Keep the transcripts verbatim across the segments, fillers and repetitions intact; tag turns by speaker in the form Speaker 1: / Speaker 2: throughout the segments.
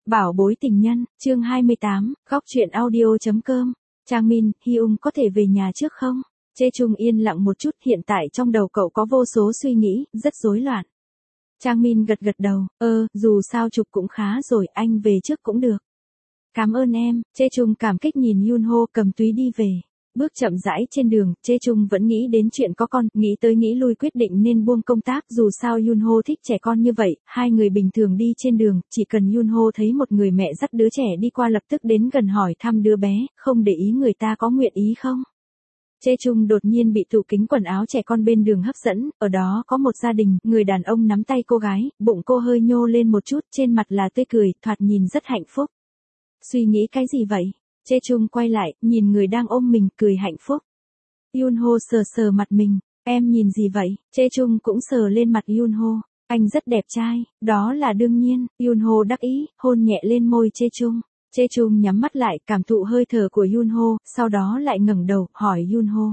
Speaker 1: Bảo bối tình nhân, chương hai mươi tám, góc truyện audio.com. Trang Min, Hyung có thể về nhà trước không? Chê Chung yên lặng một chút, hiện tại trong đầu cậu có vô số suy nghĩ, rất rối loạn. Trang Min gật gật đầu, ơ, dù sao chụp cũng khá rồi, anh về trước cũng được. Cảm ơn em, Chê Chung cảm kích nhìn Yunho cầm túi đi về. Bước chậm rãi trên đường, Chê Chung vẫn nghĩ đến chuyện có con, nghĩ tới nghĩ lui quyết định nên buông công tác, dù sao Yunho thích trẻ con như vậy, hai người bình thường đi trên đường, chỉ cần Yunho thấy một người mẹ dắt đứa trẻ đi qua lập tức đến gần hỏi thăm đứa bé, không để ý người ta có nguyện ý không. Chê Chung đột nhiên bị tủ kính quần áo trẻ con bên đường hấp dẫn, ở đó có một gia đình, người đàn ông nắm tay cô gái, bụng cô hơi nhô lên một chút, trên mặt là tươi cười, thoạt nhìn rất hạnh phúc. Suy nghĩ cái gì vậy? Chê Chung quay lại, nhìn người đang ôm mình, cười hạnh phúc. Yunho sờ sờ mặt mình, em nhìn gì vậy? Chê Chung cũng sờ lên mặt Yunho, anh rất đẹp trai, đó là đương nhiên. Yunho đắc ý, hôn nhẹ lên môi Chê Chung. Chê Chung nhắm mắt lại, cảm thụ hơi thở của Yunho, sau đó lại ngẩng đầu, hỏi Yunho.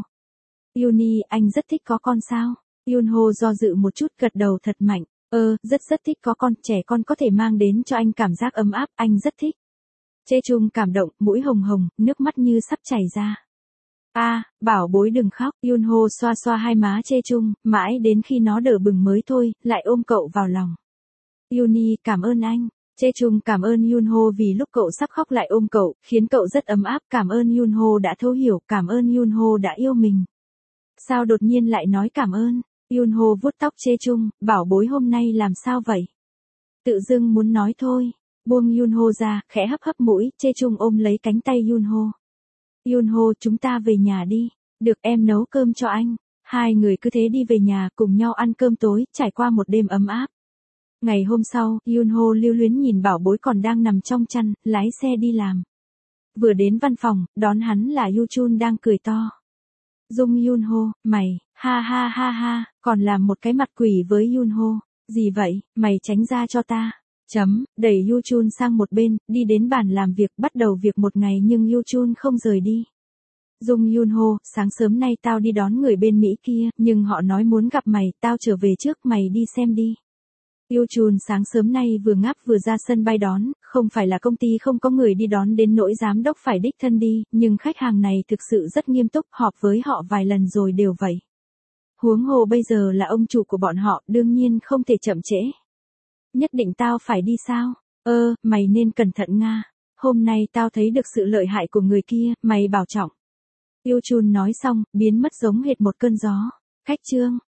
Speaker 1: Yuni, anh rất thích có con sao? Yunho do dự một chút, gật đầu thật mạnh, ơ, rất rất thích có con, trẻ con có thể mang đến cho anh cảm giác ấm áp, anh rất thích. Chê Chung cảm động, mũi hồng hồng, nước mắt như sắp chảy ra. A, à, bảo bối đừng khóc, Yunho xoa xoa hai má Chê Chung, mãi đến khi nó đỡ bừng mới thôi, lại ôm cậu vào lòng. Yuni, cảm ơn anh. Chê Chung cảm ơn Yunho vì lúc cậu sắp khóc lại ôm cậu, khiến cậu rất ấm áp, cảm ơn Yunho đã thấu hiểu, cảm ơn Yunho đã yêu mình. Sao đột nhiên lại nói cảm ơn? Yunho vuốt tóc Chê Chung, bảo bối hôm nay làm sao vậy? Tự dưng muốn nói thôi. Buông Yunho ra, khẽ hấp hấp mũi, Chê Chung ôm lấy cánh tay Yunho. Yunho, chúng ta về nhà đi. Được, em nấu cơm cho anh. Hai người cứ thế đi về nhà, cùng nhau ăn cơm tối, trải qua một đêm ấm áp. Ngày hôm sau, Yunho lưu luyến nhìn bảo bối còn đang nằm trong chăn, lái xe đi làm. Vừa đến văn phòng, đón hắn là Yuchun đang cười to. Dung Yunho, mày, ha ha ha ha, còn làm một cái mặt quỷ với Yunho. Gì vậy, mày tránh ra cho ta. Chấm, đẩy Yuchun sang một bên, đi đến bàn làm việc, bắt đầu việc một ngày nhưng Yuchun không rời đi. Dung Yunho, sáng sớm nay tao đi đón người bên Mỹ kia, nhưng họ nói muốn gặp mày, tao trở về trước, mày đi xem đi. Yuchun sáng sớm nay vừa ngáp vừa ra sân bay đón, không phải là công ty không có người đi đón đến nỗi giám đốc phải đích thân đi, nhưng khách hàng này thực sự rất nghiêm túc, họp với họ vài lần rồi đều vậy. Huống hồ bây giờ là ông chủ của bọn họ, đương nhiên không thể chậm trễ. Nhất định tao phải đi sao? Ơ, mày nên cẩn thận Nga. Hôm nay tao thấy được sự lợi hại của người kia, mày bảo trọng. Yuchun nói xong, biến mất giống hệt một cơn gió. Khách trương.